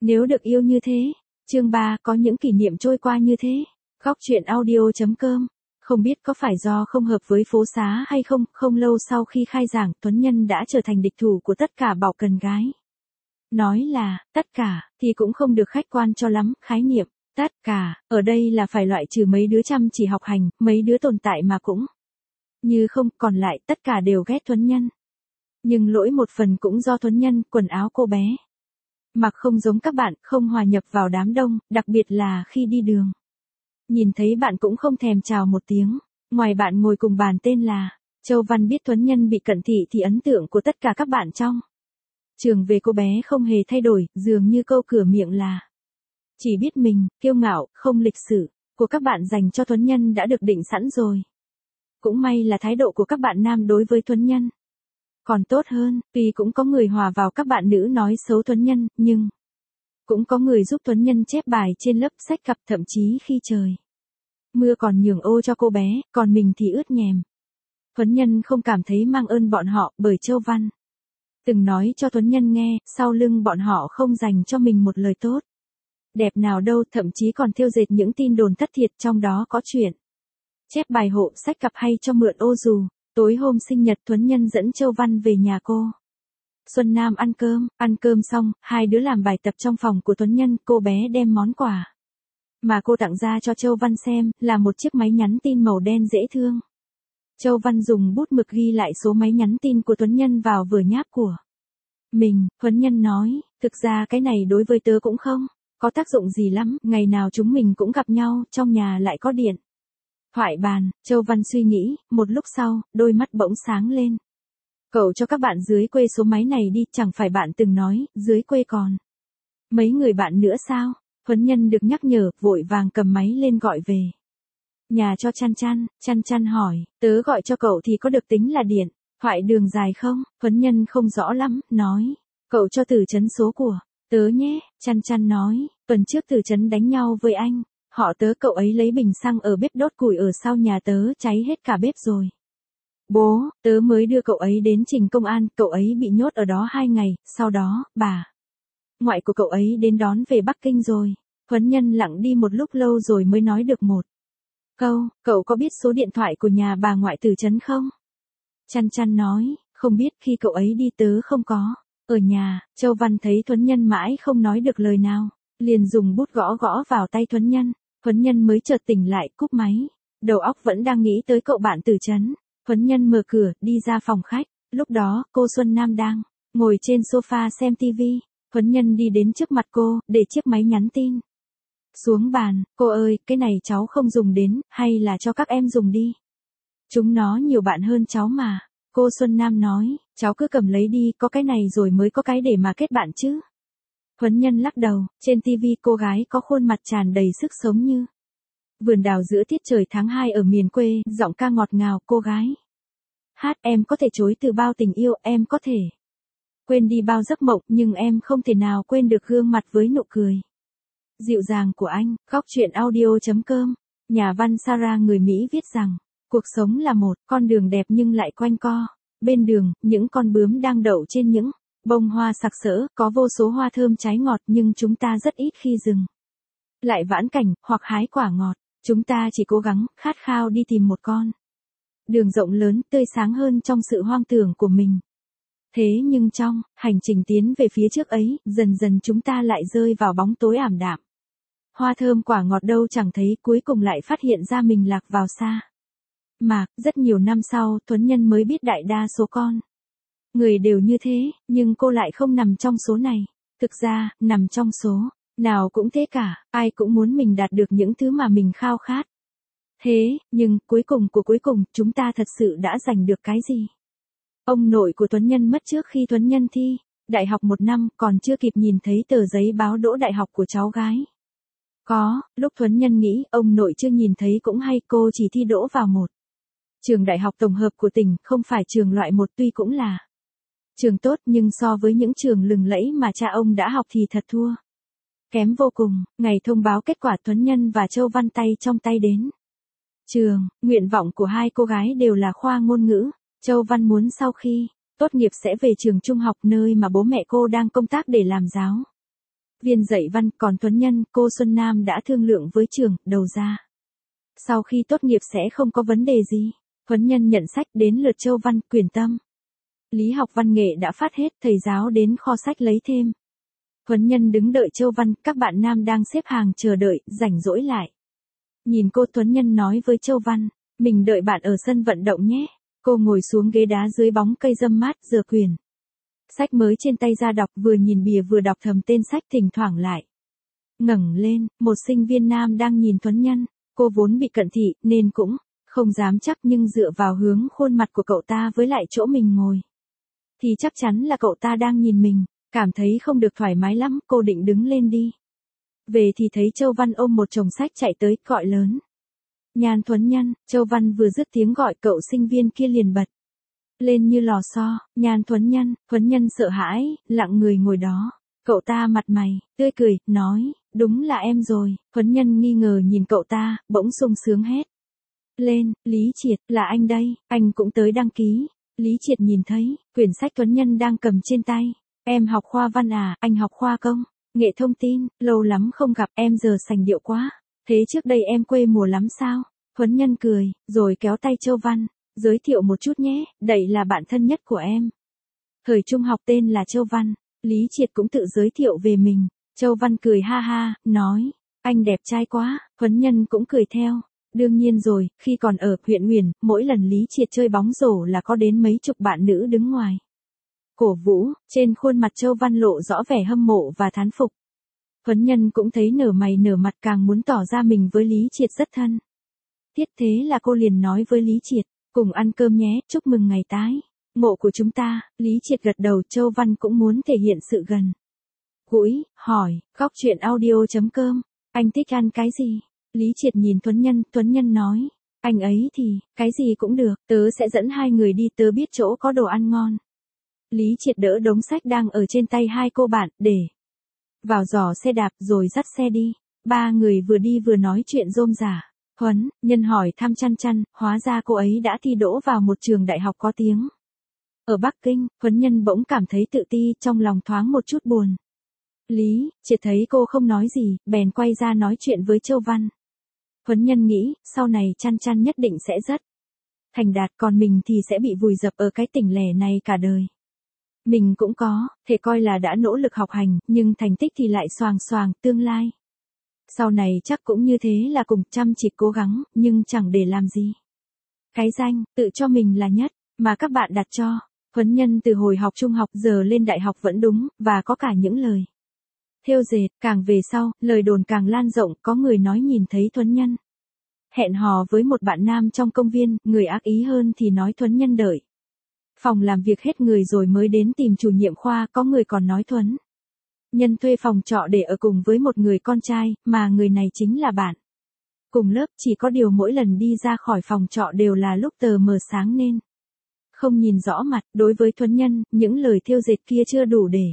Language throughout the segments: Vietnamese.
Nếu được yêu như thế. Chương 3 có những kỷ niệm trôi qua như thế. Góc truyện audio.com. Không biết có phải do không hợp với phố xá hay không, không lâu sau khi khai giảng, Tuấn Nhân đã trở thành địch thủ của tất cả bảo cần gái. Nói là, tất cả, thì cũng không được khách quan cho lắm, khái niệm, tất cả, ở đây là phải loại trừ mấy đứa chăm chỉ học hành, mấy đứa tồn tại mà cũng như không, còn lại tất cả đều ghét Tuấn Nhân. Nhưng lỗi một phần cũng do Tuấn Nhân, quần áo cô bé mặc không giống các bạn, không hòa nhập vào đám đông, đặc biệt là khi đi đường. Nhìn thấy bạn cũng không thèm chào một tiếng, ngoài bạn ngồi cùng bàn tên là Châu Văn biết Tuấn Nhân bị cận thị thì ấn tượng của tất cả các bạn trong trường về cô bé không hề thay đổi, dường như câu cửa miệng là chỉ biết mình, kiêu ngạo, không lịch sự của các bạn dành cho Tuấn Nhân đã được định sẵn rồi. Cũng may là thái độ của các bạn nam đối với Tuấn Nhân còn tốt hơn, tuy cũng có người hòa vào các bạn nữ nói xấu Tuấn Nhân, nhưng cũng có người giúp Tuấn Nhân chép bài trên lớp sách cặp, thậm chí khi trời mưa còn nhường ô cho cô bé, còn mình thì ướt nhèm. Tuấn Nhân không cảm thấy mang ơn bọn họ, bởi Châu Văn từng nói cho Tuấn Nhân nghe, sau lưng bọn họ không dành cho mình một lời tốt đẹp nào đâu, thậm chí còn thêu dệt những tin đồn thất thiệt, trong đó có chuyện chép bài hộ sách cặp hay cho mượn ô dù. Tối hôm sinh nhật, Tuấn Nhân dẫn Châu Văn về nhà cô Xuân Nam ăn cơm xong, hai đứa làm bài tập trong phòng của Tuấn Nhân, cô bé đem món quà mà cô tặng ra cho Châu Văn xem, là một chiếc máy nhắn tin màu đen dễ thương. Châu Văn dùng bút mực ghi lại số máy nhắn tin của Tuấn Nhân vào vở nháp của mình. Tuấn Nhân nói, thực ra cái này đối với tớ cũng không có tác dụng gì lắm, ngày nào chúng mình cũng gặp nhau, trong nhà lại có điện thoại bàn. Châu Văn suy nghĩ, một lúc sau, đôi mắt bỗng sáng lên. Cậu cho các bạn dưới quê số máy này đi, chẳng phải bạn từng nói, dưới quê còn mấy người bạn nữa sao? Tuấn Nhân được nhắc nhở, vội vàng cầm máy lên gọi về nhà cho Chăn Chăn hỏi, tớ gọi cho cậu thì có được tính là điện thoại đường dài không? Tuấn Nhân không rõ lắm, nói, cậu cho Từ Chấn số của tớ nhé. Chăn nói, tuần trước Từ Chấn đánh nhau với anh họ tớ, cậu ấy lấy bình xăng ở bếp đốt củi ở sau nhà tớ, cháy hết cả bếp rồi. Bố, tớ mới đưa cậu ấy đến trình công an, cậu ấy bị nhốt ở đó 2 ngày, sau đó, bà ngoại của cậu ấy đến đón về Bắc Kinh rồi. Tuấn Nhân lặng đi một lúc lâu rồi mới nói được một câu, cậu có biết số điện thoại của nhà bà ngoại Từ Chấn không? Chăn nói, không biết, khi cậu ấy đi tớ không có ở nhà. Châu Văn thấy Tuấn Nhân mãi không nói được lời nào, liền dùng bút gõ gõ vào tay Tuấn Nhân. Tuấn Nhân mới chợt tỉnh lại, cúp máy. Đầu óc vẫn đang nghĩ tới cậu bạn Từ Chấn. Tuấn Nhân mở cửa, đi ra phòng khách. Lúc đó, cô Xuân Nam đang ngồi trên sofa xem tivi. Tuấn Nhân đi đến trước mặt cô, để chiếc máy nhắn tin xuống bàn. Cô ơi, cái này cháu không dùng đến, hay là cho các em dùng đi? Chúng nó nhiều bạn hơn cháu mà. Cô Xuân Nam nói, cháu cứ cầm lấy đi, có cái này rồi mới có cái để mà kết bạn chứ. Tuấn Nhân lắc đầu, trên tivi cô gái có khuôn mặt tràn đầy sức sống như vườn đào giữa tiết trời tháng 2 ở miền quê, giọng ca ngọt ngào, cô gái hát, em có thể chối từ bao tình yêu, em có thể quên đi bao giấc mộng, nhưng em không thể nào quên được gương mặt với nụ cười dịu dàng của anh. Góc truyện audio.com. Nhà văn Sarah người Mỹ viết rằng, cuộc sống là một con đường đẹp nhưng lại quanh co. Bên đường, những con bướm đang đậu trên những bông hoa sặc sỡ, có vô số hoa thơm trái ngọt, nhưng chúng ta rất ít khi dừng lại vãn cảnh, hoặc hái quả ngọt. Chúng ta chỉ cố gắng, khát khao đi tìm một con đường rộng lớn, tươi sáng hơn trong sự hoang tưởng của mình. Thế nhưng trong hành trình tiến về phía trước ấy, dần dần chúng ta lại rơi vào bóng tối ảm đạm. Hoa thơm quả ngọt đâu chẳng thấy, cuối cùng lại phát hiện ra mình lạc vào sa mạc. Rất nhiều năm sau, Tuấn Nhân mới biết đại đa số con người đều như thế, nhưng cô lại không nằm trong số này. Thực ra, nằm trong số nào cũng thế cả, ai cũng muốn mình đạt được những thứ mà mình khao khát. Thế, nhưng, cuối cùng, chúng ta thật sự đã giành được cái gì? Ông nội của Tuấn Nhân mất trước khi Tuấn Nhân thi đại học 1 năm, còn chưa kịp nhìn thấy tờ giấy báo đỗ đại học của cháu gái. Lúc Tuấn Nhân nghĩ, ông nội chưa nhìn thấy cũng hay, cô chỉ thi đỗ vào một trường đại học tổng hợp của tỉnh, không phải trường loại 1, tuy cũng là trường tốt, nhưng so với những trường lừng lẫy mà cha ông đã học thì thật thua kém vô cùng. Ngày thông báo kết quả, Tuấn Nhân và Châu Văn tay trong tay đến trường. Nguyện vọng của hai cô gái đều là khoa ngôn ngữ. Châu Văn muốn sau khi tốt nghiệp sẽ về trường trung học nơi mà bố mẹ cô đang công tác để làm giáo viên dạy văn, còn Tuấn Nhân, cô Xuân Nam đã thương lượng với trường, đầu ra. Sau khi tốt nghiệp sẽ không có vấn đề gì. Tuấn Nhân nhận sách, đến lượt Châu Văn, Quyền Tâm. Lý học văn nghệ đã phát hết, thầy giáo đến kho sách lấy thêm. Tuấn Nhân đứng đợi Châu Văn, các bạn nam đang xếp hàng chờ đợi, rảnh rỗi lại. Nhìn cô, Tuấn Nhân nói với Châu Văn, mình đợi bạn ở sân vận động nhé. Cô ngồi xuống ghế đá dưới bóng cây râm mát, giơ quyển sách mới trên tay ra đọc, vừa nhìn bìa vừa đọc thầm tên sách, thỉnh thoảng lại ngẩng lên, một sinh viên nam đang nhìn Tuấn Nhân. Cô vốn bị cận thị, nên cũng không dám chắc, nhưng dựa vào hướng khuôn mặt của cậu ta với lại chỗ mình ngồi, thì chắc chắn là cậu ta đang nhìn mình. Cảm thấy không được thoải mái lắm, cô định đứng lên đi về thì thấy Châu Văn ôm một chồng sách chạy tới, gọi lớn. Nhan Tuấn Nhân. Châu Văn vừa dứt tiếng gọi, cậu sinh viên kia liền bật lên như lò xo. Nhan Tuấn Nhân. Tuấn Nhân sợ hãi, lặng người ngồi đó. Cậu ta mặt mày tươi cười, nói, đúng là em rồi. Tuấn Nhân nghi ngờ nhìn cậu ta, bỗng sung sướng hét lên, Lý Triệt, là anh đây, anh cũng tới đăng ký. Lý Triệt nhìn thấy quyển sách Tuấn Nhân đang cầm trên tay. Em học khoa văn à, anh học khoa công nghệ thông tin, lâu lắm không gặp, em giờ sành điệu quá. Thế trước đây em quê mùa lắm sao? Tuấn Nhân cười, rồi kéo tay Châu Văn, giới thiệu một chút nhé, đây là bạn thân nhất của em. Thời trung học tên là Châu Văn. Lý Triệt cũng tự giới thiệu về mình. Châu Văn cười ha ha, nói, anh đẹp trai quá. Tuấn Nhân cũng cười theo. Đương nhiên rồi, khi còn ở huyện Nguyền, mỗi lần Lý Triệt chơi bóng rổ là có đến mấy chục bạn nữ đứng ngoài cổ vũ. Trên khuôn mặt Châu Văn lộ rõ vẻ hâm mộ và thán phục. Tuấn Nhân cũng thấy nở mày nở mặt, càng muốn tỏ ra mình với Lý Triệt rất thân thiết. Thế là cô liền nói với Lý Triệt, cùng ăn cơm nhé, chúc mừng ngày tái ngộ của chúng ta. Lý Triệt gật đầu. Châu Văn cũng muốn thể hiện sự gần gũi, hỏi, góc truyện audio.com, anh thích ăn cái gì? Lý Triệt nhìn Tuấn Nhân nói, anh ấy thì, cái gì cũng được, tớ sẽ dẫn hai người đi, tớ biết chỗ có đồ ăn ngon. Lý Triệt đỡ đống sách đang ở trên tay hai cô bạn, để vào giỏ xe đạp rồi dắt xe đi. Ba người vừa đi vừa nói chuyện rôm rả. Tuấn Nhân hỏi thăm Chăn, hóa ra cô ấy đã thi đỗ vào một trường đại học có tiếng ở Bắc Kinh. Tuấn Nhân bỗng cảm thấy tự ti, trong lòng thoáng một chút buồn. Lý Triệt thấy cô không nói gì, bèn quay ra nói chuyện với Châu Văn. Tuấn Nhân nghĩ, sau này Chăn nhất định sẽ rất thành đạt, còn mình thì sẽ bị vùi dập ở cái tỉnh lẻ này cả đời. Mình cũng có thể coi là đã nỗ lực học hành, nhưng thành tích thì lại xoàng xoàng, tương lai sau này chắc cũng như thế, là cùng chăm chỉ cố gắng, nhưng chẳng để làm gì. Cái danh tự cho mình là nhất mà các bạn đặt cho Tuấn Nhân từ hồi học trung học giờ lên đại học vẫn đúng, và có cả những lời thêu dệt. Càng về sau, lời đồn càng lan rộng, có người nói nhìn thấy Tuấn Nhân hẹn hò với một bạn nam trong công viên, người ác ý hơn thì nói Tuấn Nhân đợi phòng làm việc hết người rồi mới đến tìm chủ nhiệm khoa, có người còn nói Tuấn Nhân thuê phòng trọ để ở cùng với một người con trai, mà người này chính là bạn cùng lớp, chỉ có điều mỗi lần đi ra khỏi phòng trọ đều là lúc tờ mờ sáng nên không nhìn rõ mặt. Đối với Tuấn Nhân, những lời thêu dệt kia chưa đủ để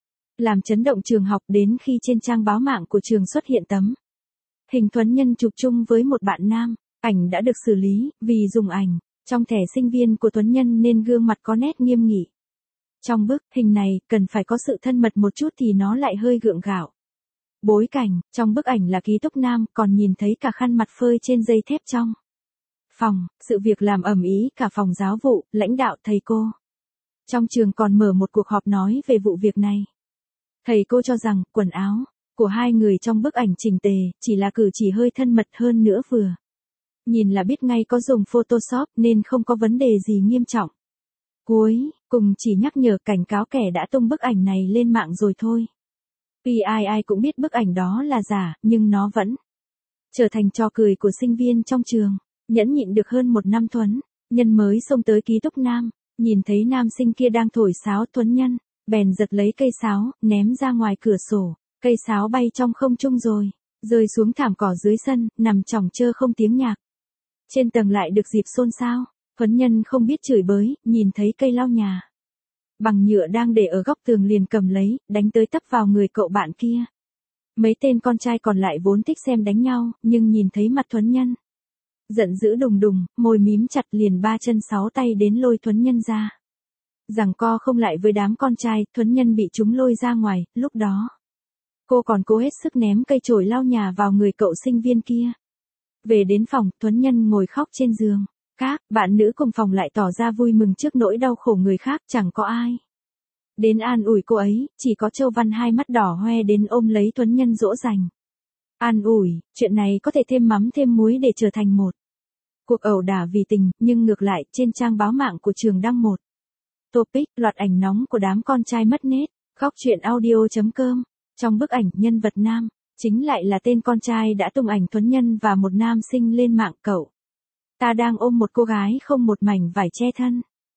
làm chấn động trường học, đến khi trên trang báo mạng của trường xuất hiện tấm hình Tuấn Nhân chụp chung với một bạn nam. Ảnh đã được xử lý, vì dùng ảnh trong thẻ sinh viên của Tuấn Nhân nên gương mặt có nét nghiêm nghị. Trong bức hình này, cần phải có sự thân mật một chút thì nó lại hơi gượng gạo. Bối cảnh, trong bức ảnh là ký túc nam, còn nhìn thấy cả khăn mặt phơi trên dây thép trong phòng. Sự việc làm ầm ĩ cả phòng giáo vụ, lãnh đạo, thầy cô trong trường còn mở một cuộc họp nói về vụ việc này. Thầy cô cho rằng, quần áo của hai người trong bức ảnh chỉnh tề, chỉ là cử chỉ hơi thân mật, hơn nữa vừa nhìn là biết ngay có dùng Photoshop, nên không có vấn đề gì nghiêm trọng. Cuối cùng chỉ nhắc nhở, cảnh cáo kẻ đã tung bức ảnh này lên mạng rồi thôi. Vì ai cũng biết bức ảnh đó là giả, nhưng nó vẫn trở thành trò cười của sinh viên trong trường. Nhẫn nhịn được hơn một năm, Tuấn Nhân mới xông tới ký túc nam, nhìn thấy nam sinh kia đang thổi sáo. Tuấn Nhân bèn giật lấy cây sáo, ném ra ngoài cửa sổ. Cây sáo bay trong không trung rồi rơi xuống thảm cỏ dưới sân, nằm chỏng chơ không tiếng nhạc. Trên tầng lại được dịp xôn xao. Tuấn Nhân không biết chửi bới, nhìn thấy cây lau nhà bằng nhựa đang để ở góc tường liền cầm lấy, đánh tới tấp vào người cậu bạn kia. Mấy tên con trai còn lại vốn thích xem đánh nhau, nhưng nhìn thấy mặt Tuấn Nhân giận dữ đùng đùng, môi mím chặt, liền 3 chân 6 tay đến lôi Tuấn Nhân ra. Giằng co không lại với đám con trai, Tuấn Nhân bị chúng lôi ra ngoài. Lúc đó Cô còn cố hết sức ném cây chổi lau nhà vào người cậu sinh viên kia. Về đến phòng, Tuấn Nhân ngồi khóc trên giường. Các bạn nữ cùng phòng lại tỏ ra vui mừng trước nỗi đau khổ người khác, chẳng có ai đến an ủi cô ấy, chỉ có Châu Văn hai mắt đỏ hoe đến ôm lấy Tuấn Nhân dỗ dành. An ủi, chuyện này có thể thêm mắm thêm muối để trở thành một cuộc ẩu đả vì tình, nhưng ngược lại, trên trang báo mạng của trường đăng một topic, loạt ảnh nóng của đám con trai mất nết, góc truyện audio.com. Trong bức ảnh, nhân vật nam chính lại là tên con trai đã tung ảnh Tuấn Nhân và một nam sinh lên mạng. Cậu ta đang ôm một cô gái không một mảnh vải che thân.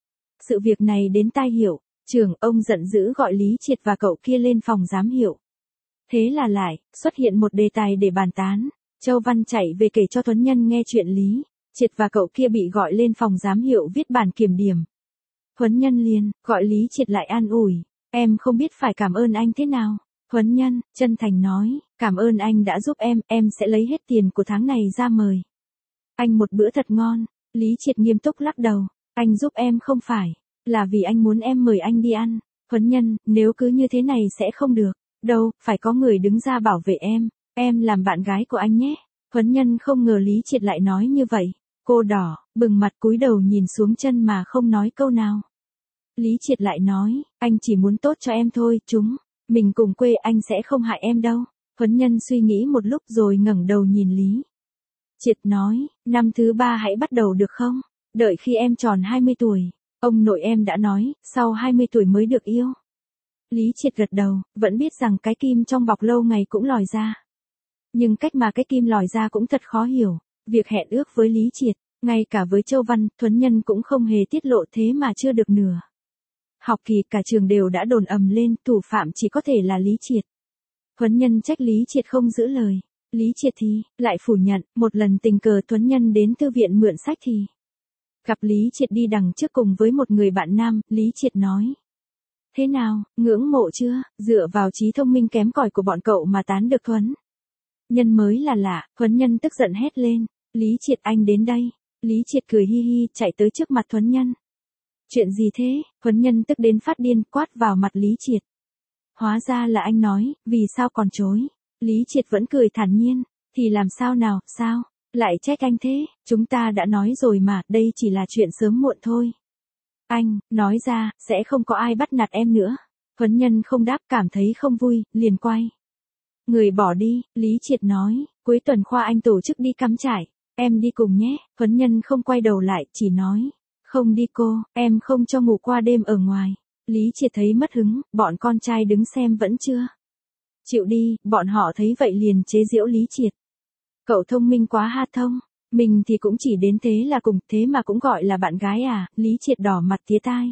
Sự việc này đến tai Hiệu trưởng, ông giận dữ gọi Lý Triệt và cậu kia lên phòng giám hiệu. Thế là lại xuất hiện một đề tài để bàn tán. Châu Văn chạy về kể cho Tuấn Nhân nghe chuyện Lý Triệt và cậu kia bị gọi lên phòng giám hiệu viết bản kiểm điểm. Tuấn Nhân liền gọi Lý Triệt lại an ủi, em không biết phải cảm ơn anh thế nào. Tuấn Nhân chân thành nói, cảm ơn anh đã giúp em sẽ lấy hết tiền của tháng này ra mời anh một bữa thật ngon. Lý Triệt nghiêm túc lắc đầu, anh giúp em không phải là vì anh muốn em mời anh đi ăn. Tuấn Nhân, nếu cứ như thế này sẽ không được. Đâu, phải có người đứng ra bảo vệ em làm bạn gái của anh nhé. Tuấn Nhân không ngờ Lý Triệt lại nói như vậy. Cô đỏ, bừng mặt cúi đầu nhìn xuống chân mà không nói câu nào. Lý Triệt lại nói, anh chỉ muốn tốt cho em thôi, mình cùng quê, anh sẽ không hại em đâu. Tuấn Nhân suy nghĩ một lúc rồi ngẩng đầu nhìn Lý Triệt nói, năm thứ 3 hãy bắt đầu được không? Đợi khi em tròn 20 tuổi. Ông nội em đã nói, sau 20 tuổi mới được yêu. Lý Triệt gật đầu, vẫn biết rằng cái kim trong bọc lâu ngày cũng lòi ra. Nhưng cách mà cái kim lòi ra cũng thật khó hiểu. Việc hẹn ước với Lý Triệt, ngay cả với Châu Văn, Tuấn Nhân cũng không hề tiết lộ, thế mà chưa được nửa học kỳ cả trường đều đã đồn ầm lên, thủ phạm chỉ có thể là Lý Triệt. Tuấn Nhân trách Lý Triệt không giữ lời. Lý Triệt thì lại phủ nhận. Một lần tình cờ Tuấn Nhân đến thư viện mượn sách thì gặp Lý Triệt đi đằng trước cùng với một người bạn nam. Lý Triệt nói, thế nào, ngưỡng mộ chưa? Dựa vào trí thông minh kém cỏi của bọn cậu mà tán được Tuấn Nhân mới là lạ. Tuấn Nhân tức giận hét lên, Lý Triệt anh đến đây. Lý Triệt cười hi hi chạy tới trước mặt Tuấn Nhân. Chuyện gì thế? Tuấn Nhân tức đến phát điên quát vào mặt Lý Triệt. Hóa ra là anh nói, vì sao còn chối? Lý Triệt vẫn cười thản nhiên, thì làm sao nào, sao? Lại trách anh thế, chúng ta đã nói rồi mà, đây chỉ là chuyện sớm muộn thôi. Anh, nói ra, sẽ không có ai bắt nạt em nữa. Tuấn Nhân không đáp, cảm thấy không vui, liền quay người bỏ đi. Lý Triệt nói, cuối tuần khoa anh tổ chức đi cắm trại, em đi cùng nhé. Tuấn Nhân không quay đầu lại, chỉ nói, không đi cô, em không cho ngủ qua đêm ở ngoài. Lý Triệt thấy mất hứng, bọn con trai đứng xem vẫn chưa chịu đi, bọn họ thấy vậy liền chế giễu Lý Triệt. Cậu thông minh quá ha thông, mình thì cũng chỉ đến thế là cùng, thế mà cũng gọi là bạn gái à? Lý Triệt đỏ mặt tía tai.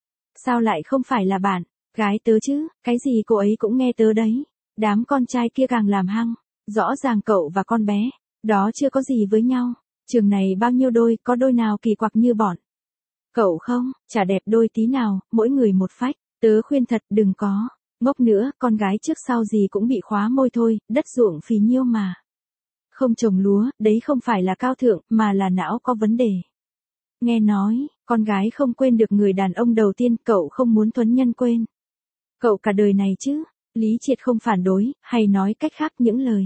Sao lại không phải là bạn gái tớ chứ, cái gì cô ấy cũng nghe tớ đấy. Đám con trai kia càng làm hăng, rõ ràng cậu và con bé đó chưa có gì với nhau. Trường này bao nhiêu đôi, có đôi nào kỳ quặc như bọn cậu không? Chả đẹp đôi tí nào, mỗi người một phách. Tớ khuyên thật, đừng có ngốc nữa, con gái trước sau gì cũng bị khóa môi thôi, đất ruộng phì nhiêu mà không trồng lúa, đấy không phải là cao thượng, mà là não có vấn đề. Nghe nói, con gái không quên được người đàn ông đầu tiên, cậu không muốn Tuấn Nhân quên cậu cả đời này chứ? Lý Triệt không phản đối, hay nói cách khác, những lời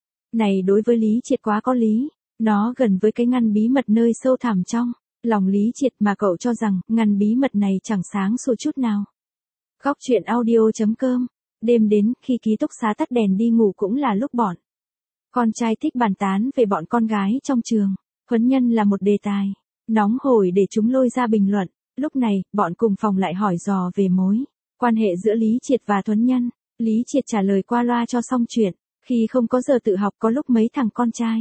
này đối với Lý Triệt quá có lý. Nó gần với cái ngăn bí mật nơi sâu thẳm trong lòng Lý Triệt mà cậu cho rằng ngăn bí mật này chẳng sáng sủa chút nào. Góc truyện audio.com. Đêm đến, khi ký túc xá tắt đèn đi ngủ cũng là lúc bọn con trai thích bàn tán về bọn con gái trong trường. Tuấn Nhân là một đề tài nóng hổi để chúng lôi ra bình luận. Lúc này, bọn cùng phòng lại hỏi dò về mối quan hệ giữa Lý Triệt và Tuấn Nhân. Lý Triệt trả lời qua loa cho xong chuyện. Khi không có giờ tự học, có lúc mấy thằng con trai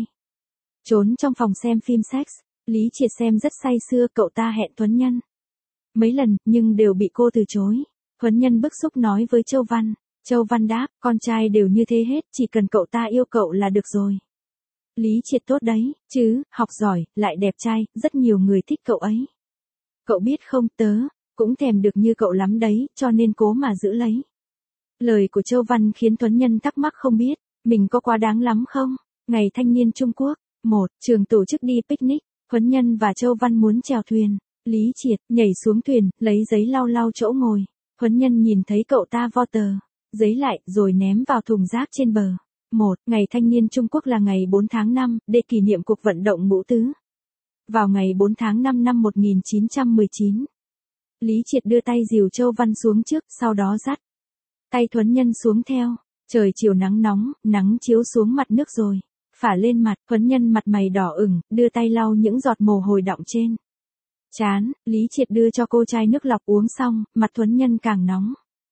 trốn trong phòng xem phim sex. Lý Triệt xem rất say sưa, cậu ta hẹn Tuấn Nhân mấy lần, nhưng đều bị cô từ chối. Tuấn Nhân bức xúc nói với Châu Văn. Châu Văn đáp, con trai đều như thế hết, chỉ cần cậu ta yêu cậu là được rồi. Lý Triệt tốt đấy, chứ, học giỏi, lại đẹp trai, rất nhiều người thích cậu ấy. Cậu biết không, tớ cũng thèm được như cậu lắm đấy, cho nên cố mà giữ lấy. Lời của Châu Văn khiến Tuấn Nhân thắc mắc không biết, mình có quá đáng lắm không? Ngày thanh niên Trung Quốc, trường tổ chức đi picnic, Tuấn Nhân và Châu Văn muốn chèo thuyền. Lý Triệt nhảy xuống thuyền, lấy giấy lau lau chỗ ngồi. Tuấn Nhân nhìn thấy cậu ta vo tờ giấy lại rồi ném vào thùng rác trên bờ. 1. Ngày Thanh niên Trung Quốc là ngày 4 tháng 5, để kỷ niệm cuộc vận động ngũ tứ. Vào ngày 4 tháng 5 năm 1919, Lý Triệt đưa tay dìu Châu Văn xuống trước, sau đó dắt tay Thuấn Nhân xuống theo. Trời chiều nắng nóng, nắng chiếu xuống mặt nước rồi phả lên mặt. Thuấn Nhân mặt mày đỏ ửng, đưa tay lau những giọt mồ hôi đọng trên trán. Lý Triệt đưa cho cô chai nước lọc uống xong, mặt Thuấn Nhân càng nóng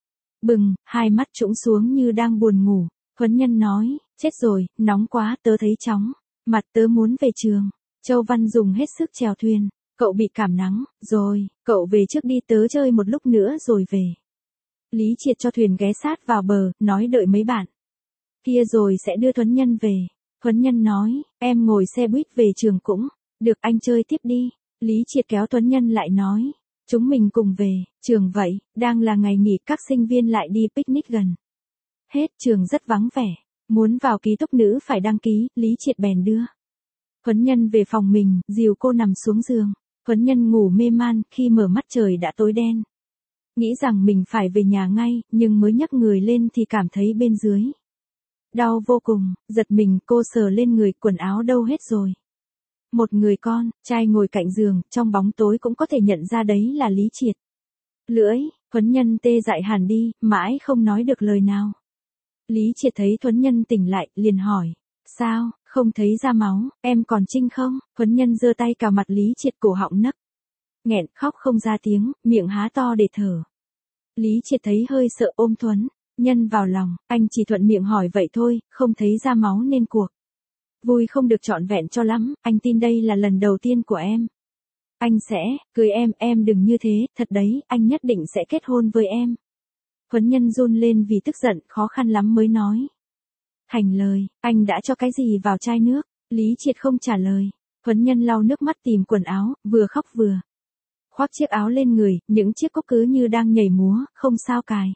bừng, hai mắt trũng xuống như đang buồn ngủ. Thuấn Nhân nói, chết rồi, nóng quá, tớ thấy chóng mặt, tớ muốn về trường. Châu Văn dùng hết sức chèo thuyền. Cậu bị cảm nắng, rồi, cậu về trước đi, tớ chơi một lúc nữa rồi về. Lý Triệt cho thuyền ghé sát vào bờ, nói đợi mấy bạn kia rồi sẽ đưa Thuấn Nhân về. Thuấn Nhân nói, em ngồi xe buýt về trường cũng được, anh chơi tiếp đi. Lý Triệt kéo Thuấn Nhân lại nói, chúng mình cùng về trường vậy, đang là ngày nghỉ các sinh viên lại đi picnic gần hết, trường rất vắng vẻ, muốn vào ký túc nữ phải đăng ký. Lý Triệt bèn đưa Thuấn Nhân về phòng mình, dìu cô nằm xuống giường. Thuấn Nhân ngủ mê man, khi mở mắt trời đã tối đen. Nghĩ rằng mình phải về nhà ngay, nhưng mới nhấc người lên thì cảm thấy bên dưới đau vô cùng, giật mình, cô sờ lên người, quần áo đâu hết rồi. Một người con trai ngồi cạnh giường, trong bóng tối cũng có thể nhận ra đấy là Lý Triệt. Lưỡi Thuấn Nhân tê dại hẳn đi, mãi không nói được lời nào. Lý Triệt thấy Thuấn Nhân tỉnh lại, liền hỏi, sao, không thấy ra máu, em còn trinh không? Thuấn Nhân giơ tay cào mặt Lý Triệt, cổ họng nấc nghẹn, khóc không ra tiếng, miệng há to để thở. Lý Triệt thấy hơi sợ, ôm Thuấn Nhân vào lòng, anh chỉ thuận miệng hỏi vậy thôi, không thấy ra máu nên cuộc vui không được trọn vẹn cho lắm, anh tin đây là lần đầu tiên của em. Anh sẽ cưới em đừng như thế, thật đấy, anh nhất định sẽ kết hôn với em. Thuấn Nhân run lên vì tức giận, khó khăn lắm mới nói thành lời, anh đã cho cái gì vào chai nước? Lý Triệt không trả lời. Thuấn Nhân lau nước mắt tìm quần áo, vừa khóc vừa khoác chiếc áo lên người, những chiếc cúc cứ như đang nhảy múa, không sao cài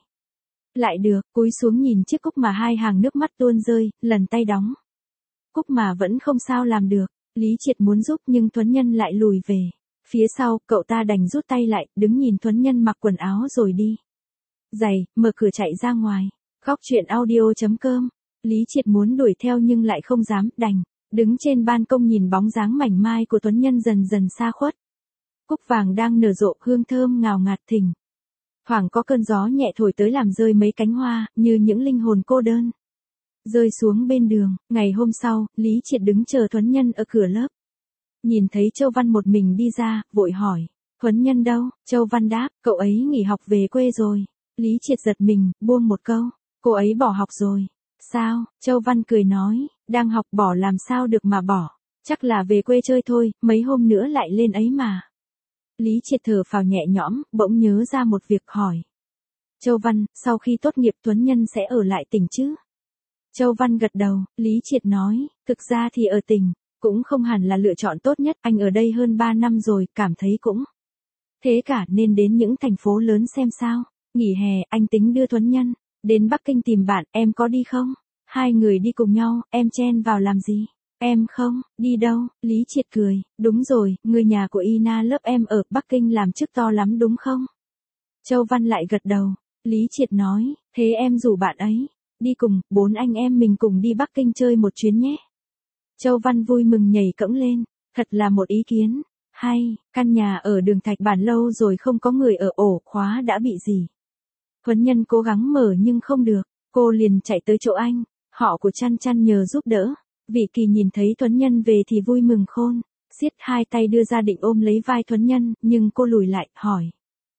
lại được. Cúi xuống nhìn chiếc cúc mà hai hàng nước mắt tuôn rơi, lần tay đóng cúc mà vẫn không sao làm được. Lý Triệt muốn giúp nhưng Thuấn Nhân lại lùi về phía sau, cậu ta đành rút tay lại, đứng nhìn Thuấn Nhân mặc quần áo rồi đi giày, mở cửa chạy ra ngoài. Góc truyện audio.com. Lý Triệt muốn đuổi theo nhưng lại không dám, đành đứng trên ban công nhìn bóng dáng mảnh mai của Thuấn Nhân dần dần xa khuất. Cúc vàng đang nở rộ, hương thơm ngào ngạt, thỉnh thoảng có cơn gió nhẹ thổi tới làm rơi mấy cánh hoa, như những linh hồn cô đơn rơi xuống bên đường. Ngày hôm sau, Lý Triệt đứng chờ Thuấn Nhân ở cửa lớp. Nhìn thấy Châu Văn một mình đi ra, vội hỏi, Thuấn Nhân đâu? Châu Văn đáp, cậu ấy nghỉ học về quê rồi. Lý Triệt giật mình, buông một câu, cô ấy bỏ học rồi. Sao? Châu Văn cười nói, đang học bỏ làm sao được mà bỏ, chắc là về quê chơi thôi, mấy hôm nữa lại lên ấy mà. Lý Triệt thở phào nhẹ nhõm, bỗng nhớ ra một việc hỏi. Châu Văn, sau khi tốt nghiệp Thuấn Nhân sẽ ở lại tỉnh chứ? Châu Văn gật đầu, Lý Triệt nói, thực ra thì ở tỉnh cũng không hẳn là lựa chọn tốt nhất, anh ở đây hơn 3 năm rồi, cảm thấy cũng thế cả, nên đến những thành phố lớn xem sao. Nghỉ hè, anh tính đưa Thuấn Nhân đến Bắc Kinh tìm bạn, em có đi không? Hai người đi cùng nhau, em chen vào làm gì? Em không, đi đâu? Lý Triệt cười, đúng rồi, người nhà của Ina lớp em ở Bắc Kinh làm chức to lắm đúng không? Châu Văn lại gật đầu. Lý Triệt nói, thế em rủ bạn ấy đi cùng, 4 anh em mình cùng đi Bắc Kinh chơi một chuyến nhé. Châu Văn vui mừng nhảy cẫng lên, thật là một ý kiến hay, căn nhà ở đường Thạch Bản lâu rồi không có người ở, ổ khóa đã bị gì? Thuấn Nhân cố gắng mở nhưng không được, cô liền chạy tới chỗ anh, họ của Chăn Chăn nhờ giúp đỡ. Vị Kỳ nhìn thấy Thuấn Nhân về thì vui mừng khôn, siết hai tay đưa ra định ôm lấy vai Thuấn Nhân, nhưng cô lùi lại, hỏi.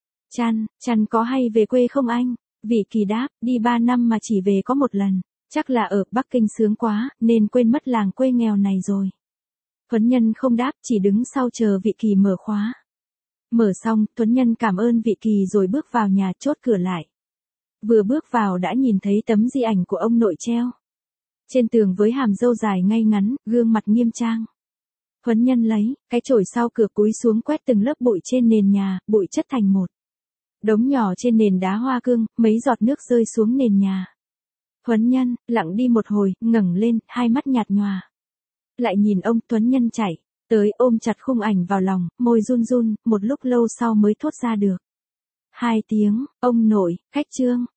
Chăn có hay về quê không anh? Vị Kỳ đáp, đi 3 năm mà chỉ về có 1 lần, chắc là ở Bắc Kinh sướng quá, nên quên mất làng quê nghèo này rồi. Thuấn Nhân không đáp, chỉ đứng sau chờ Vị Kỳ mở khóa. Mở xong, Thuấn Nhân cảm ơn Vị Kỳ rồi bước vào nhà, chốt cửa lại. Vừa bước vào đã nhìn thấy tấm di ảnh của ông nội treo trên tường với hàm râu dài ngay ngắn, gương mặt nghiêm trang. Thuấn Nhân lấy cái chổi sau cửa, cúi xuống quét từng lớp bụi trên nền nhà, bụi chất thành một đống nhỏ trên nền đá hoa cương, mấy giọt nước rơi xuống nền nhà. Thuấn Nhân lặng đi một hồi, ngẩng lên, hai mắt nhạt nhòa. Lại nhìn ông. Thuấn Nhân chạy tới ôm chặt khung ảnh vào lòng, môi run run, một lúc lâu sau mới thốt ra được 2 tiếng, ông nội, khách Trương.